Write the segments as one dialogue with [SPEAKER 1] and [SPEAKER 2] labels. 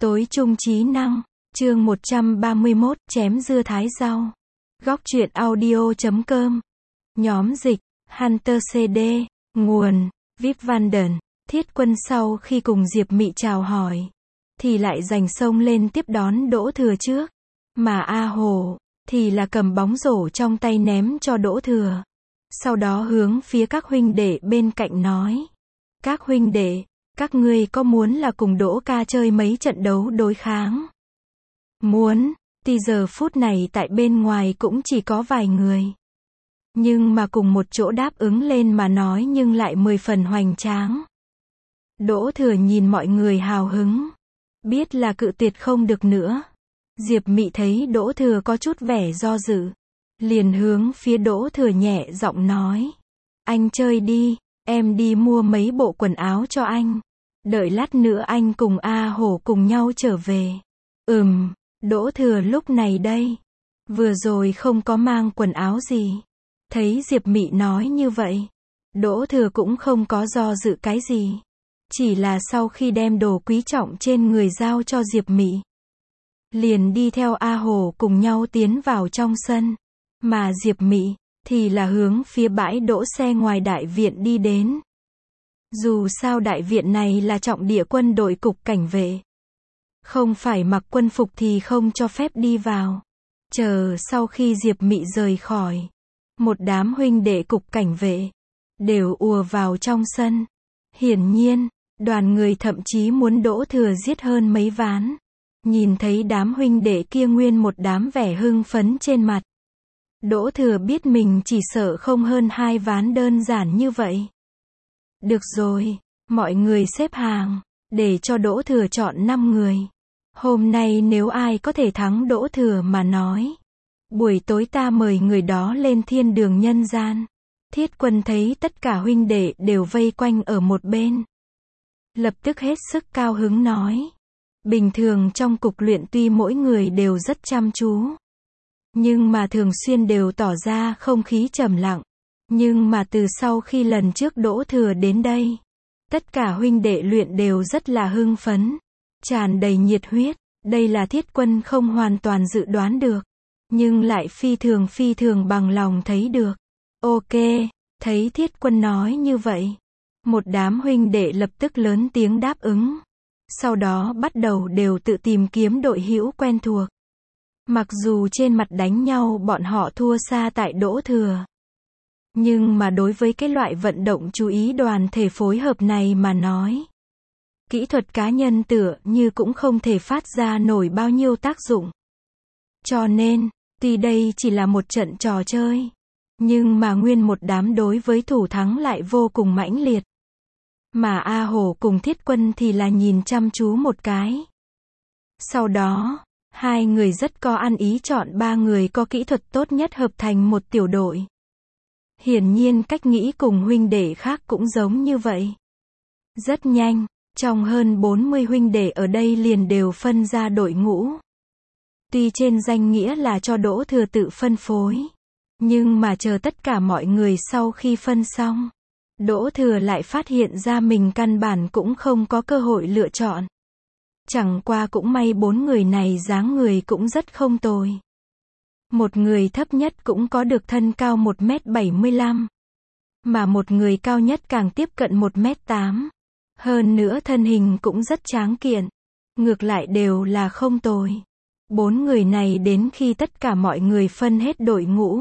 [SPEAKER 1] Tối trung trí năng, chương 131, chém dưa thái rau. Góc truyện audio.com. Nhóm dịch, Hunter CD, nguồn, Vip Vanden. Thiết Quân sau khi cùng Diệp Mị chào hỏi, thì lại giành xông lên tiếp đón Đỗ Thừa trước. Mà A Hồ, thì là cầm bóng rổ trong tay ném cho Đỗ Thừa. Sau đó hướng phía các huynh đệ bên cạnh nói. Các huynh đệ, các ngươi có muốn là cùng Đỗ ca chơi mấy trận đấu đối kháng? Muốn, thì giờ phút này tại bên ngoài cũng chỉ có vài người. Nhưng mà cùng một chỗ đáp ứng lên mà nói nhưng lại 10 phần hoành tráng. Đỗ Thừa nhìn mọi người hào hứng, biết là cự tuyệt không được nữa. Diệp Mị thấy Đỗ Thừa có chút vẻ do dự, liền hướng phía Đỗ Thừa nhẹ giọng nói. Anh chơi đi, em đi mua mấy bộ quần áo cho anh. Đợi lát nữa anh cùng A Hổ cùng nhau trở về. Đỗ Thừa lúc này đây. Vừa rồi không có mang quần áo gì. Thấy Diệp Mị nói như vậy, Đỗ Thừa cũng không có do dự cái gì. Chỉ là sau khi đem đồ quý trọng trên người giao cho Diệp Mị, liền đi theo A Hổ cùng nhau tiến vào trong sân. Mà Diệp Mị, thì là hướng phía bãi đỗ xe ngoài đại viện đi đến. Dù sao đại viện này là trọng địa quân đội cục cảnh vệ. Không phải mặc quân phục thì không cho phép đi vào. Chờ sau khi Diệp Mị rời khỏi, một đám huynh đệ cục cảnh vệ đều ùa vào trong sân. Hiển nhiên, đoàn người thậm chí muốn Đỗ Thừa giết hơn mấy ván. Nhìn thấy đám huynh đệ kia nguyên một đám vẻ hưng phấn trên mặt, Đỗ Thừa biết mình chỉ sợ không hơn 2 ván đơn giản như vậy. Được rồi, mọi người xếp hàng, để cho Đỗ Thừa chọn 5 người. Hôm nay nếu ai có thể thắng Đỗ Thừa mà nói, buổi tối ta mời người đó lên thiên đường nhân gian. Thiết Quân thấy tất cả huynh đệ đều vây quanh ở một bên, lập tức hết sức cao hứng nói. Bình thường trong cục luyện tuy mỗi người đều rất chăm chú, nhưng mà thường xuyên đều tỏ ra không khí trầm lặng. Nhưng mà từ sau khi lần trước Đỗ Thừa đến đây, tất cả huynh đệ luyện đều rất là hưng phấn, tràn đầy nhiệt huyết. Đây là Thiết Quân không hoàn toàn dự đoán được, nhưng lại phi thường bằng lòng thấy được. Ok, thấy Thiết Quân nói như vậy, một đám huynh đệ lập tức lớn tiếng đáp ứng. Sau đó bắt đầu đều tự tìm kiếm đội hữu quen thuộc. Mặc dù trên mặt đánh nhau bọn họ thua xa tại Đỗ Thừa, nhưng mà đối với cái loại vận động chú ý đoàn thể phối hợp này mà nói, kỹ thuật cá nhân tựa như cũng không thể phát ra nổi bao nhiêu tác dụng. Cho nên, tuy đây chỉ là một trận trò chơi, nhưng mà nguyên một đám đối với thủ thắng lại vô cùng mãnh liệt. Mà A Hổ cùng Thiết Quân thì là nhìn chăm chú một cái. Sau đó, hai người rất có ăn ý chọn 3 người có kỹ thuật tốt nhất hợp thành một tiểu đội. Hiển nhiên cách nghĩ cùng huynh đệ khác cũng giống như vậy. Rất nhanh, trong hơn 40 huynh đệ ở đây liền đều phân ra đội ngũ. Tuy trên danh nghĩa là cho Đỗ Thừa tự phân phối, nhưng mà chờ tất cả mọi người sau khi phân xong, Đỗ Thừa lại phát hiện ra mình căn bản cũng không có cơ hội lựa chọn. Chẳng qua cũng may 4 người này dáng người cũng rất không tồi. Một người thấp nhất cũng có được thân cao 1m75, mà một người cao nhất càng tiếp cận 1m8. Hơn nữa thân hình cũng rất tráng kiện. Ngược lại đều là không tồi. 4 người này đến khi tất cả mọi người phân hết đội ngũ,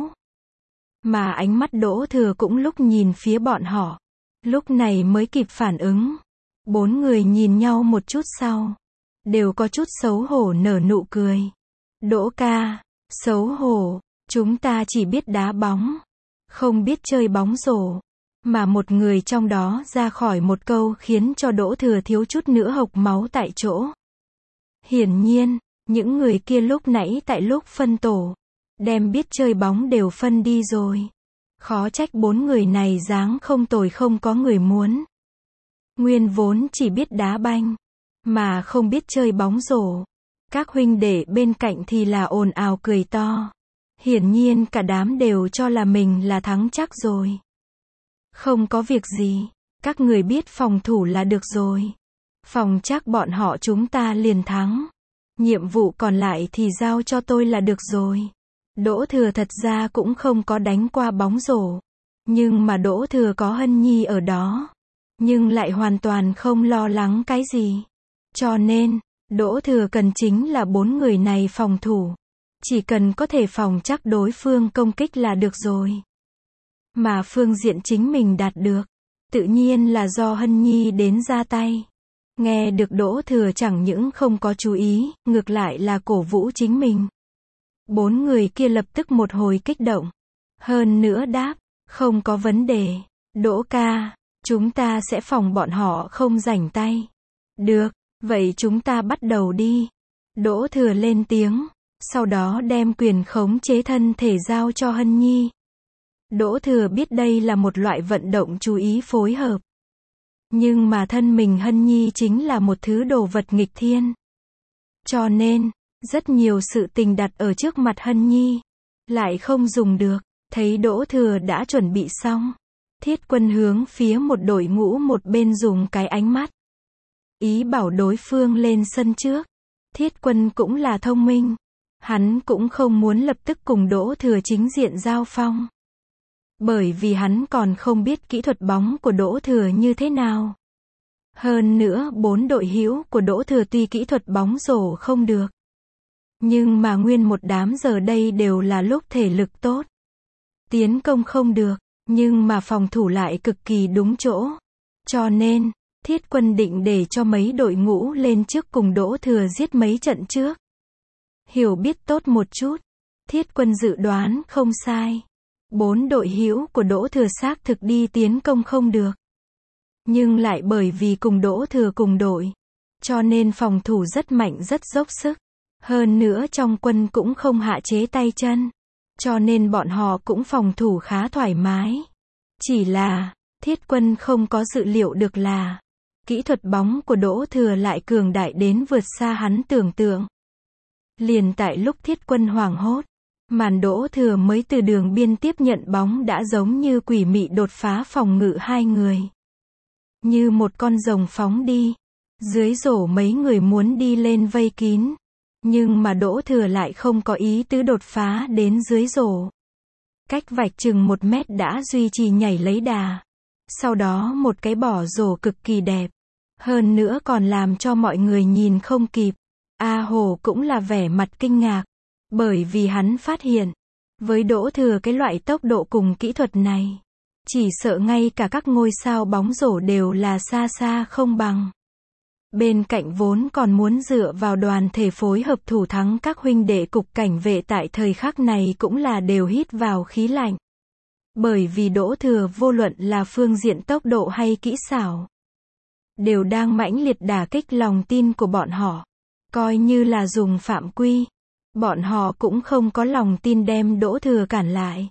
[SPEAKER 1] mà ánh mắt Đỗ Thừa cũng lúc nhìn phía bọn họ, lúc này mới kịp phản ứng. 4 người nhìn nhau một chút sau, đều có chút xấu hổ nở nụ cười. Đỗ ca, xấu hổ, chúng ta chỉ biết đá bóng, không biết chơi bóng rổ. Mà một người trong đó ra khỏi một câu khiến cho Đỗ Thừa thiếu chút nữa hộc máu tại chỗ. Hiển nhiên, những người kia lúc nãy tại lúc phân tổ, đem biết chơi bóng đều phân đi rồi. Khó trách 4 người này dáng không tồi không có người muốn. Nguyên vốn chỉ biết đá banh, mà không biết chơi bóng rổ. Các huynh đệ bên cạnh thì là ồn ào cười to. Hiển nhiên cả đám đều cho là mình là thắng chắc rồi. Không có việc gì, các người biết phòng thủ là được rồi. Phòng chắc bọn họ chúng ta liền thắng. Nhiệm vụ còn lại thì giao cho tôi là được rồi. Đỗ Thừa thật ra cũng không có đánh qua bóng rổ. Nhưng mà Đỗ Thừa có Hân Nhi ở đó. Nhưng lại hoàn toàn không lo lắng cái gì. Cho nên, Đỗ Thừa cần chính là 4 người này phòng thủ. Chỉ cần có thể phòng chắc đối phương công kích là được rồi. Mà phương diện chính mình đạt được, tự nhiên là do Hân Nhi đến ra tay. Nghe được Đỗ Thừa chẳng những không có chú ý, ngược lại là cổ vũ chính mình. 4 người kia lập tức một hồi kích động. Hơn nữa đáp, không có vấn đề. Đỗ ca, chúng ta sẽ phòng bọn họ không rảnh tay. Được, vậy chúng ta bắt đầu đi. Đỗ Thừa lên tiếng, sau đó đem quyền khống chế thân thể giao cho Hân Nhi. Đỗ Thừa biết đây là một loại vận động chú ý phối hợp. Nhưng mà thân mình Hân Nhi chính là một thứ đồ vật nghịch thiên. Cho nên, rất nhiều sự tình đặt ở trước mặt Hân Nhi, lại không dùng được. Thấy Đỗ Thừa đã chuẩn bị xong, Thiết Quân hướng phía một đội ngũ một bên dùng cái ánh mắt. Ý bảo đối phương lên sân trước. Thiết Quân cũng là thông minh. Hắn cũng không muốn lập tức cùng Đỗ Thừa chính diện giao phong. Bởi vì hắn còn không biết kỹ thuật bóng của Đỗ Thừa như thế nào. Hơn nữa 4 đội hữu của Đỗ Thừa tuy kỹ thuật bóng rổ không được. Nhưng mà nguyên một đám giờ đây đều là lúc thể lực tốt. Tiến công không được, nhưng mà phòng thủ lại cực kỳ đúng chỗ. Cho nên, Thiết Quân định để cho mấy đội ngũ lên trước cùng Đỗ Thừa giết mấy trận trước. Hiểu biết tốt một chút, Thiết Quân dự đoán không sai. 4 đội hữu của Đỗ Thừa xác thực đi tiến công không được. Nhưng lại bởi vì cùng Đỗ Thừa cùng đội, cho nên phòng thủ rất mạnh rất dốc sức. Hơn nữa trong quân cũng không hạ chế tay chân. Cho nên bọn họ cũng phòng thủ khá thoải mái. Chỉ là, Thiết Quân không có dự liệu được là, kỹ thuật bóng của Đỗ Thừa lại cường đại đến vượt xa hắn tưởng tượng. Liền tại lúc Thiết Quân hoảng hốt, màn Đỗ Thừa mới từ đường biên tiếp nhận bóng đã giống như quỷ mị đột phá phòng ngự hai người. Như một con rồng phóng đi. Dưới rổ mấy người muốn đi lên vây kín. Nhưng mà Đỗ Thừa lại không có ý tứ đột phá đến dưới rổ. Cách vạch chừng 1 mét đã duy trì nhảy lấy đà. Sau đó một cái bỏ rổ cực kỳ đẹp. Hơn nữa còn làm cho mọi người nhìn không kịp. A Hồ cũng là vẻ mặt kinh ngạc. Bởi vì hắn phát hiện, với Đỗ Thừa cái loại tốc độ cùng kỹ thuật này, chỉ sợ ngay cả các ngôi sao bóng rổ đều là xa xa không bằng. Bên cạnh vốn còn muốn dựa vào đoàn thể phối hợp thủ thắng các huynh đệ cục cảnh vệ tại thời khắc này cũng là đều hít vào khí lạnh. Bởi vì Đỗ Thừa vô luận là phương diện tốc độ hay kỹ xảo, đều đang mãnh liệt đả kích lòng tin của bọn họ. Coi như là dùng phạm quy, bọn họ cũng không có lòng tin đem Đỗ Thừa cản lại.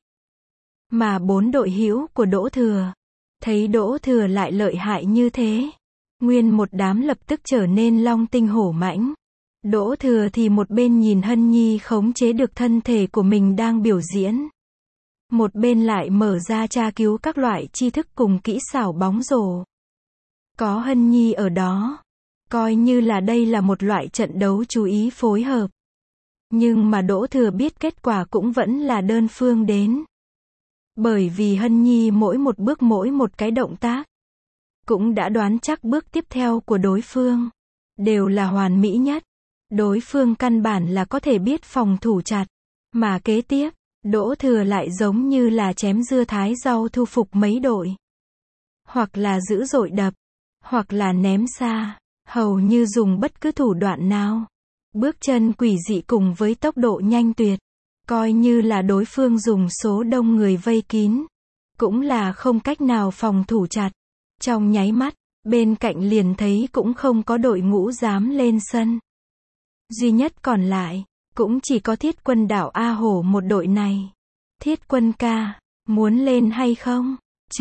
[SPEAKER 1] Mà 4 đội hữu của Đỗ Thừa, thấy Đỗ Thừa lại lợi hại như thế, nguyên một đám lập tức trở nên long tinh hổ mãnh. Đỗ Thừa thì một bên nhìn Hân Nhi khống chế được thân thể của mình đang biểu diễn. Một bên lại mở ra tra cứu các loại tri thức cùng kỹ xảo bóng rổ. Có Hân Nhi ở đó, coi như là đây là một loại trận đấu chú ý phối hợp. Nhưng mà Đỗ Thừa biết kết quả cũng vẫn là đơn phương đến. Bởi vì Hân Nhi mỗi một bước mỗi một cái động tác, cũng đã đoán chắc bước tiếp theo của đối phương, đều là hoàn mỹ nhất. Đối phương căn bản là có thể biết phòng thủ chặt. Mà kế tiếp, Đỗ Thừa lại giống như là chém dưa thái rau thu phục mấy đội. Hoặc là dữ dội đập, hoặc là ném xa, hầu như dùng bất cứ thủ đoạn nào. Bước chân quỷ dị cùng với tốc độ nhanh tuyệt. Coi như là đối phương dùng số đông người vây kín, cũng là không cách nào phòng thủ chặt. Trong nháy mắt, bên cạnh liền thấy cũng không có đội ngũ dám lên sân. Duy nhất còn lại, cũng chỉ có Thiết Quân đảo A Hổ một đội này. Thiết Quân ca, muốn lên hay không?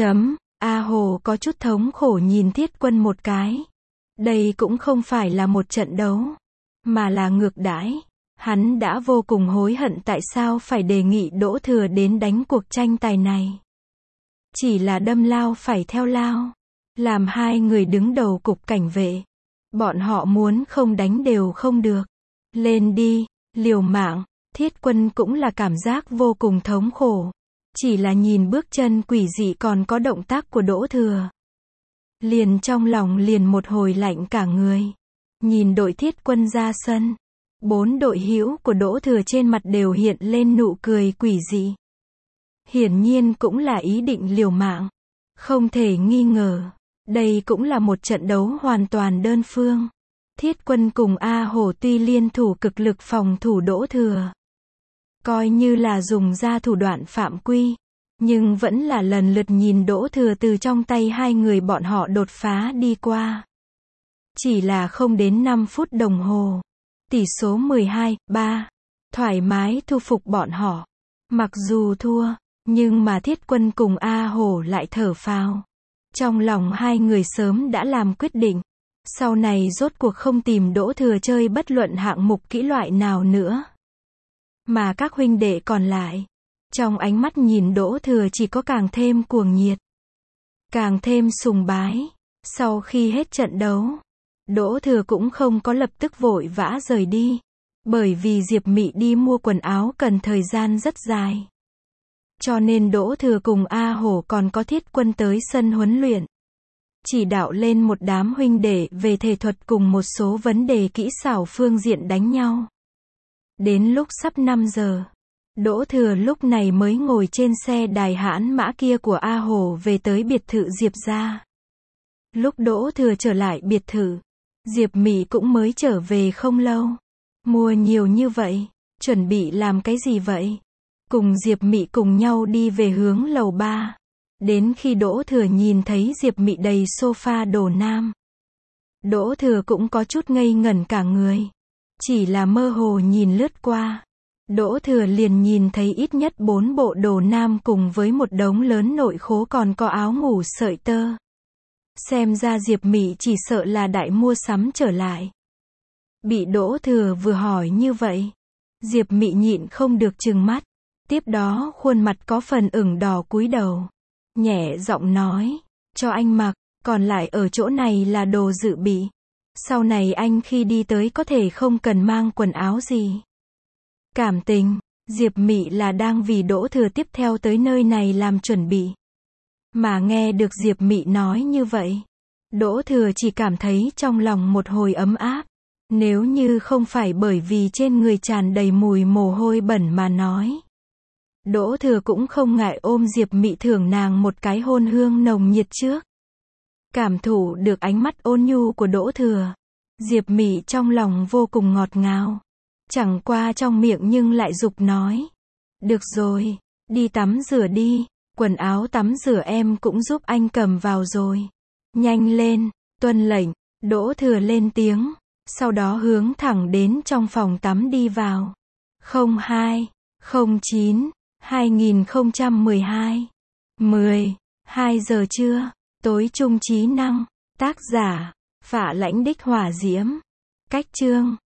[SPEAKER 1] A Hồ có chút thống khổ nhìn Thiết Quân một cái. Đây cũng không phải là một trận đấu, mà là ngược đãi. Hắn đã vô cùng hối hận tại sao phải đề nghị Đỗ Thừa đến đánh cuộc tranh tài này. Chỉ là đâm lao phải theo lao. Làm hai người đứng đầu cục cảnh vệ, Bọn họ muốn không đánh đều không được. Lên đi, liều mạng. Thiết Quân cũng là cảm giác vô cùng thống khổ. Chỉ là nhìn bước chân quỷ dị còn có động tác của Đỗ Thừa. Liền trong lòng liền một hồi lạnh cả người. Nhìn đội Thiết Quân ra sân. 4 đội hữu của Đỗ Thừa trên mặt đều hiện lên nụ cười quỷ dị. Hiển nhiên cũng là ý định liều mạng. Không thể nghi ngờ. Đây cũng là một trận đấu hoàn toàn đơn phương. Thiết Quân cùng A Hổ tuy liên thủ cực lực phòng thủ Đỗ Thừa. Coi như là dùng ra thủ đoạn phạm quy. Nhưng vẫn là lần lượt nhìn Đỗ Thừa từ trong tay hai người bọn họ đột phá đi qua. Chỉ là không đến 5 phút đồng hồ. Tỷ số 12-3. Thoải mái thu phục bọn họ. Mặc dù thua, nhưng mà Thiết Quân cùng A Hổ lại thở phào. Trong lòng hai người sớm đã làm quyết định. Sau này rốt cuộc không tìm Đỗ Thừa chơi bất luận hạng mục kỹ loại nào nữa. Mà các huynh đệ còn lại, trong ánh mắt nhìn Đỗ Thừa chỉ có càng thêm cuồng nhiệt, càng thêm sùng bái. Sau khi hết trận đấu, Đỗ Thừa cũng không có lập tức vội vã rời đi. Bởi vì Diệp Mị đi mua quần áo cần thời gian rất dài. Cho nên Đỗ Thừa cùng A Hổ còn có Thiết Quân tới sân huấn luyện. Chỉ đạo lên một đám huynh đệ về thể thuật cùng một số vấn đề kỹ xảo phương diện đánh nhau. Đến lúc sắp 5 giờ, Đỗ Thừa lúc này mới ngồi trên xe đài hãn mã kia của A Hổ về tới biệt thự Diệp gia. Lúc Đỗ Thừa trở lại biệt thự, Diệp Mị cũng mới trở về không lâu. Mua nhiều như vậy, chuẩn bị làm cái gì vậy? Cùng Diệp Mị cùng nhau đi về hướng lầu 3. Đến khi Đỗ Thừa nhìn thấy Diệp Mị đầy sofa đồ nam, Đỗ Thừa cũng có chút ngây ngẩn cả người. Chỉ là mơ hồ nhìn lướt qua, Đỗ Thừa liền nhìn thấy ít nhất 4 bộ đồ nam cùng với một đống lớn nội khố còn có áo ngủ sợi tơ. Xem ra Diệp Mị chỉ sợ là đại mua sắm trở lại. Bị Đỗ Thừa vừa hỏi như vậy, Diệp Mị nhịn không được trừng mắt. Tiếp đó khuôn mặt có phần ửng đỏ cúi đầu. Nhẹ giọng nói, cho anh mặc, còn lại ở chỗ này là đồ dự bị. Sau này anh khi đi tới có thể không cần mang quần áo gì. Cảm tình, Diệp Mị là đang vì Đỗ Thừa tiếp theo tới nơi này làm chuẩn bị. Mà nghe được Diệp Mị nói như vậy, Đỗ Thừa chỉ cảm thấy trong lòng một hồi ấm áp. Nếu như không phải bởi vì trên người tràn đầy mùi mồ hôi bẩn mà nói, Đỗ Thừa cũng không ngại ôm Diệp Mị thưởng nàng một cái hôn hương nồng nhiệt trước. Cảm thụ được ánh mắt ôn nhu của Đỗ Thừa, Diệp Mị trong lòng vô cùng ngọt ngào. Chẳng qua trong miệng nhưng lại giục nói, được rồi, đi tắm rửa đi, quần áo tắm rửa em cũng giúp anh cầm vào rồi. Nhanh lên, tuân lệnh. Đỗ Thừa lên tiếng, sau đó hướng thẳng đến trong phòng tắm đi vào. 02, 09, 2012, 10, 2 giờ trưa, tối trung trí năng, tác giả, Phạ Lãnh Đích Hỏa Diễm, cách chương